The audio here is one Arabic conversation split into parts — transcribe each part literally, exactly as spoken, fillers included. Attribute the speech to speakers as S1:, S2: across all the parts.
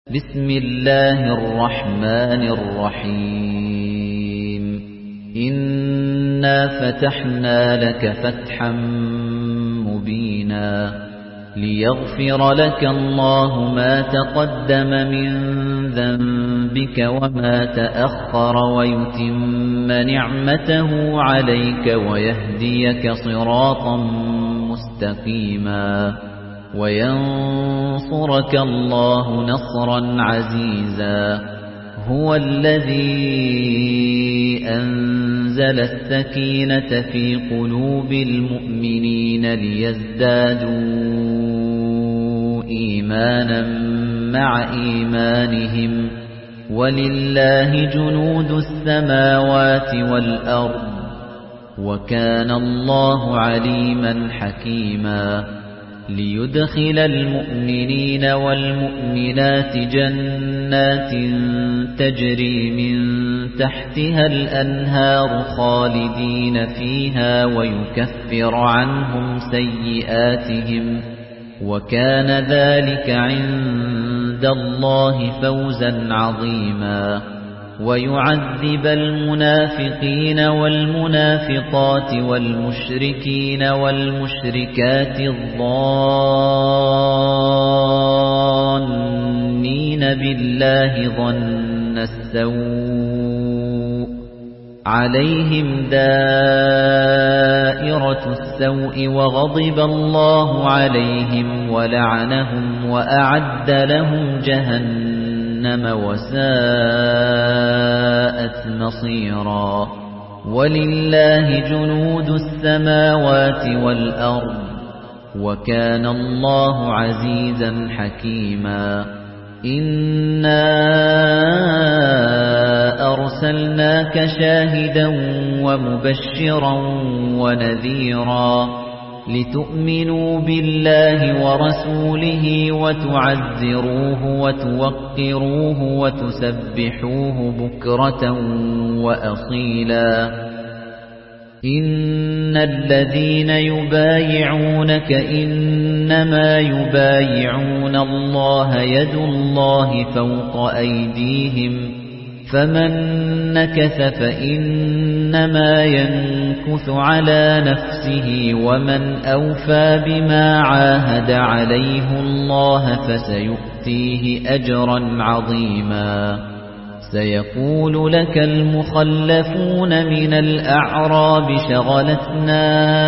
S1: بسم الله الرحمن الرحيم إنا فتحنا لك فتحا مبينا ليغفر لك الله ما تقدم من ذنبك وما تأخر ويتم نعمته عليك ويهديك صراطا مستقيما وينصرك الله نصرا عزيزا هو الذي أنزل السكينة في قلوب المؤمنين ليزدادوا إيمانا مع إيمانهم ولله جنود السماوات والأرض وكان الله عليما حكيما ليدخل المؤمنين والمؤمنات جنات تجري من تحتها الأنهار خالدين فيها ويكفر عنهم سيئاتهم وكان ذلك عند الله فوزا عظيما ويعذب المنافقين والمنافقات والمشركين والمشركات الظانين بالله ظن السوء عليهم دائرة السوء وغضب الله عليهم ولعنهم وأعد لهم جهنم وساءت مصيرا ولله جنود السماوات والأرض وكان الله عزيزا حكيما إنا أرسلناك شاهدا ومبشرا ونذيرا لتؤمنوا بالله ورسوله وتعزروه وتوقروه وتسبحوه بكرة وأصيلا إن الذين يبايعونك إنما يبايعون الله يد الله فوق أيديهم فمن نكث فإنما ينكث على نفسه ومن أوفى بما عاهد عليه الله فسيؤتيه أجرا عظيما سيقول لك المخلفون من الأعراب شغلتنا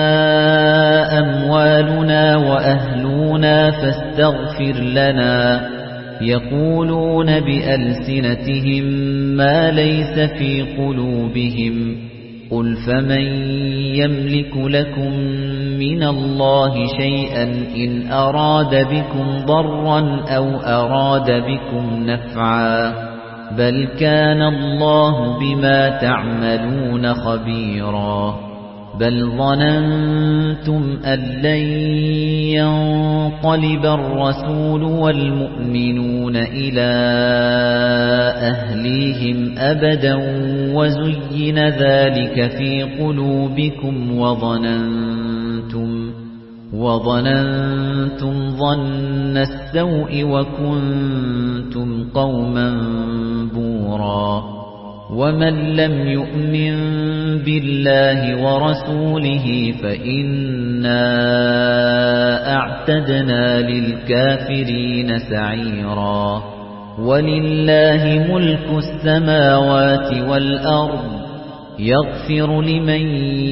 S1: أموالنا وأهلنا فاستغفر لنا يقولون بألسنتهم ما ليس في قلوبهم قل فمن يملك لكم من الله شيئا إن أراد بكم ضرا أو أراد بكم نفعا بل كان الله بما تعملون خبيرا بل ظننتم أن لن ينقلب الرسول والمؤمنون إلى أهليهم أبدا وزين ذلك في قلوبكم وظننتم وظننتم ظن السوء وكنتم قوما بورا ومن لم يؤمن بالله ورسوله فإنا أعتدنا للكافرين سعيرا ولله ملك السماوات والأرض يغفر لمن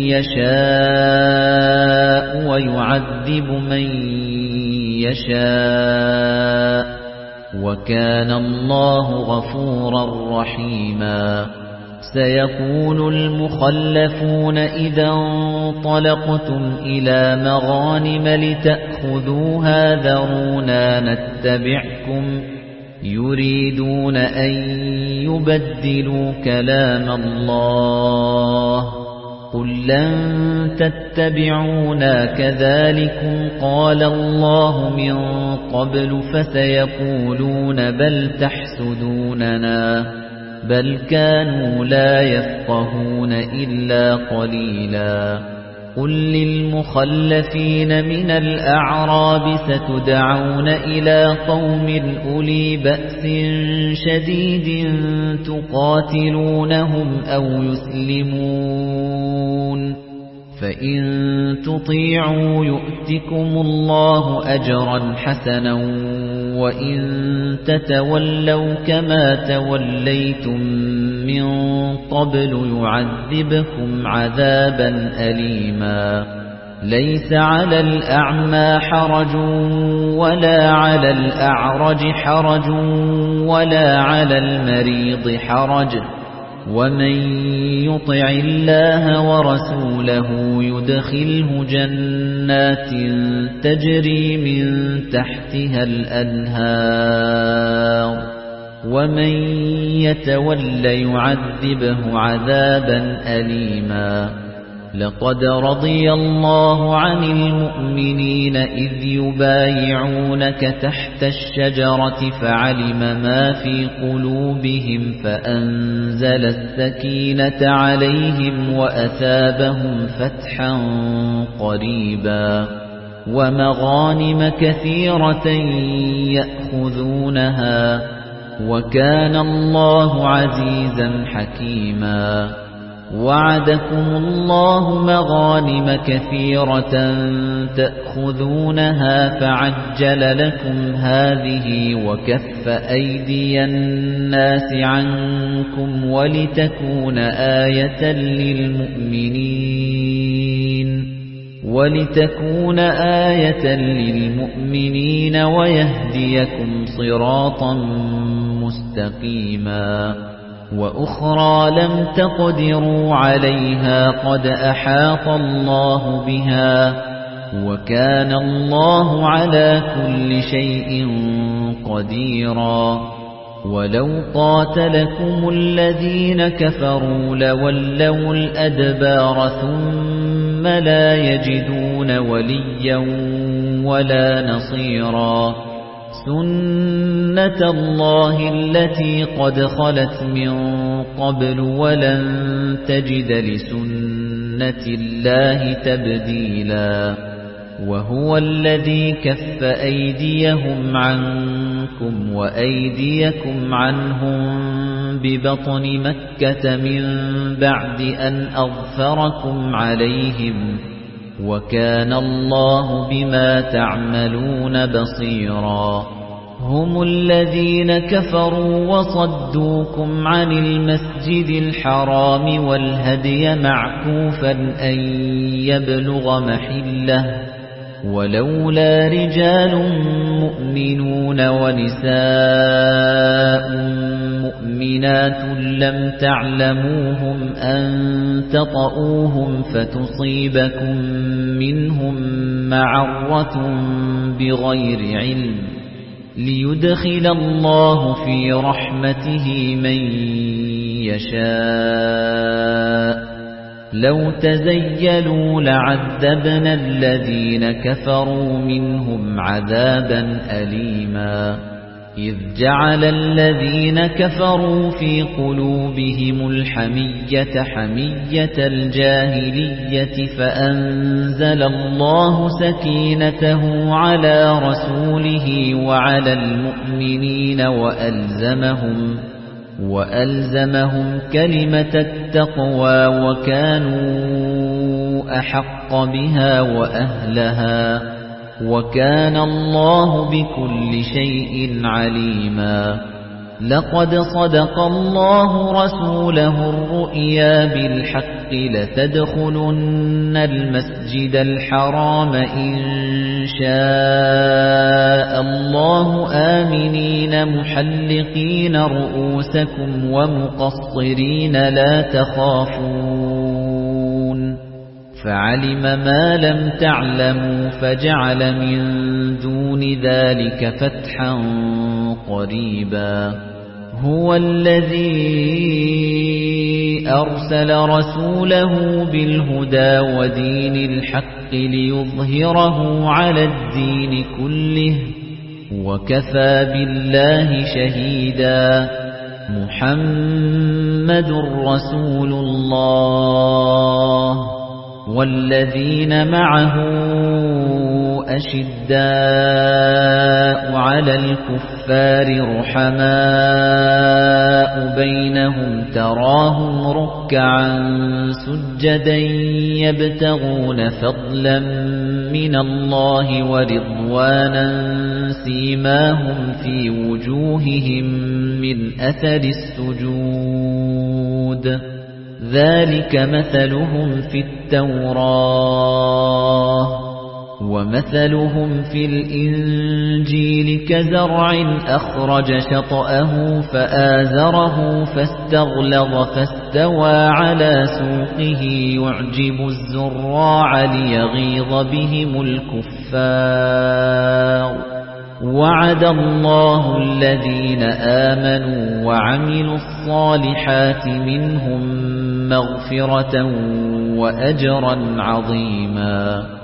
S1: يشاء ويعذب من يشاء وكان الله غفورا رحيما سيقول المخلفون إذا انطلقتم إلى مغانم لتأخذوها ذرونا نتبعكم يريدون أن يبدلوا كلام الله قل لن تتبعونا كذلكم قال الله من قبل فسيقولون بل تحسدوننا بل كانوا لا يفقهون إلا قليلا قُل لِّلْمُخَلَّفِينَ مِنَ الْأَعْرَابِ سَتُدْعَوْنَ إِلَىٰ قَوْمٍ أُولِي بَأْسٍ شَدِيدٍ تُقَاتِلُونَهُمْ أَوْ يُسْلِمُونَ فَإِن تُطِيعُوا يُؤْتِكُمُ اللَّهُ أَجْرًا حَسَنًا وَإِن تَتَوَلَّوْا كَمَا تَوَلَّيْتُم مِّن قَبْلُ يُعَذِّبْكُمْ عَذَابًا أَلِيمًا لَيْسَ عَلَى الْأَعْمَى حَرَجٌ وَلَا عَلَى الْأَعْرَجِ حَرَجٌ وَلَا عَلَى الْمَرِيضِ حَرَجٌ وَمَن يُطِعِ اللَّهَ وَرَسُولَهُ يُدْخِلْهُ جَنَّاتٍ تَجْرِي مِن تَحْتِهَا الْأَنْهَارُ وَمَن يَتَوَلَّ يُعَذِّبْهُ عَذَابًا أَلِيمًا لَقَدْ رَضِيَ اللَّهُ عَنِ الْمُؤْمِنِينَ إِذْ يُبَايِعُونَكَ تَحْتَ الشَّجَرَةِ فَعَلِمَ مَا فِي قُلُوبِهِمْ فَأَنزَلَ السَّكِينَةَ عَلَيْهِمْ وَأَثَابَهُمْ فَتْحًا قَرِيبًا وَمَغَانِمَ كَثِيرَةً يَأْخُذُونَهَا وَكَانَ اللَّهُ عَزِيزًا حَكِيمًا وَعَدَكُمُ اللَّهُ مَغَانِمَ كَثِيرَةً تَأْخُذُونَهَا فَعَجَّلَ لَكُمْ هَٰذِهِ وَكَفَّ أَيْدِيَ النَّاسِ عَنكُمْ وَلِتَكُونَ آيَةً لِّلْمُؤْمِنِينَ وَلِتَكُونَ آيَةً لِّلْمُؤْمِنِينَ وَيَهْدِيَكُمْ صِرَاطًا مُّسْتَقِيمًا وَأُخْرَى لَمْ تَقْدِرُوا عَلَيْهَا قَدْ أَحَاطَ اللَّهُ بِهَا وَكَانَ اللَّهُ عَلَى كُلِّ شَيْءٍ قَدِيرًا وَلَوْ قَاتَلَكُمُ الَّذِينَ كَفَرُوا لَوَلَّوُا الْأَدْبَارَ ثُمَّ لَا يَجِدُونَ وَلِيًّا وَلَا نَصِيرًا سُنَّةَ اللَّهِ الَّتِي قَدْ خَلَتْ مِن قَبْلُ وَلَن تَجِدَ لِسُنَّةِ اللَّهِ تَبْدِيلًا وَهُوَ الَّذِي كَفَّ أَيْدِيَهُمْ عَنكُمْ وَأَيْدِيَكُمْ عَنْهُمْ بِبَطْنِ مَكَّةَ مِن بَعْدِ أَنْ أَظْفَرَكُمْ عَلَيْهِمْ وَكَانَ اللَّهُ بِمَا تَعْمَلُونَ بَصِيرًا هُمُ الَّذِينَ كَفَرُوا وَصَدُّوكُمْ عَنِ الْمَسْجِدِ الْحَرَامِ وَالْهَدْيَ مَعْكُوفًا أَن يَبْلُغَ مَحِلَّهُ وَلَوْلَا رِجَالٌ مُؤْمِنُونَ وَنِسَاءٌ مُؤْمِنَاتٌ لَّمْ تَعْلَمُوهُمْ أَن تَطَئُوهُمْ فَتُصِيبَكُم مِّنْهُم مَّعَرَّةٌ بِغَيْرِ عِلْمٍ لِيُدْخِلَ اللَّهُ فِي رَحْمَتِهِ مَن يَشَاءُ لَوْ تَزَيَّلُوا لَعَذَّبْنَا الَّذِينَ كَفَرُوا مِنْهُمْ عَذَابًا أَلِيمًا إِذْ جَعَلَ الَّذِينَ كَفَرُوا فِي قُلُوبِهِمُ الْحَمِيَّةَ حَمِيَّةَ الْجَاهِلِيَّةِ فَأَنزَلَ اللَّهُ سَكِينَتَهُ عَلَى رَسُولِهِ وَعَلَى الْمُؤْمِنِينَ وَأَلْزَمَهُمْ وَأَلْزَمَهُمْ كَلِمَةَ التَّقْوَى وَكَانُوا أَحَقَّ بِهَا وَأَهْلَهَا وَكَانَ اللَّهُ بِكُلِّ شَيْءٍ عَلِيمًا لَقَدْ صَدَقَ اللَّهُ رَسُولَهُ الرُّؤْيَا بِالْحَقِّ لَتَدْخُلُنَّ الْمَسْجِدَ الْحَرَامَ إِن شَاءَ اللَّهُ آمِنِينَ مُحَلِّقِينَ رُءُوسَكُمْ وَمُقَصِّرِينَ لَا تَخَافُونَ فَعَلِمَ مَا لَمْ تَعْلَمُوا فَجَعَلَ مِن دُونِ ذَلِكَ فَتْحًا قَرِيبًا هُوَ الَّذِي أَرْسَلَ رَسُولَهُ بِالْهُدَى وَدِينِ الْحَقِّ لِيُظْهِرَهُ عَلَى الدِّينِ كُلِّهِ وَكَفَى بِاللَّهِ شَهِيدًا مُحَمَّدٌ رَّسُولُ اللَّهِ وَالَّذِينَ مَعَهُ أَشِدَّاءُ عَلَى الْكُفَّارِ رُحَمَاءُ بَيْنَهُمْ تَرَاهُمْ رُكَّعًا سُجَّدًا يَبْتَغُونَ فَضْلًا مِنَ اللَّهِ وَرِضْوَانًا سِيمَاهُمْ فِي وُجُوهِهِمْ مِنْ أَثَرِ السُّجُودِ ذَلِكَ مَثَلُهُمْ فِي التَّوْرَاةِ وَمَثَلُهُمْ فِي الْإِنْجِيلِ كَزَرْعٍ أَخْرَجَ شَطْأَهُ فَآزَرَهُ فَاسْتَغْلَظَ فَاسْتَوَى عَلَى سُوقِهِ يُعْجِبُ الزُّرَّاعَ لِيَغِيظَ بِهِمُ الْكُفَّارَ وَعَدَ اللَّهُ الَّذِينَ آمَنُوا وَعَمِلُوا الصَّالِحَاتِ مِنْهُم مَّغْفِرَةً وَأَجْرًا عَظِيمًا.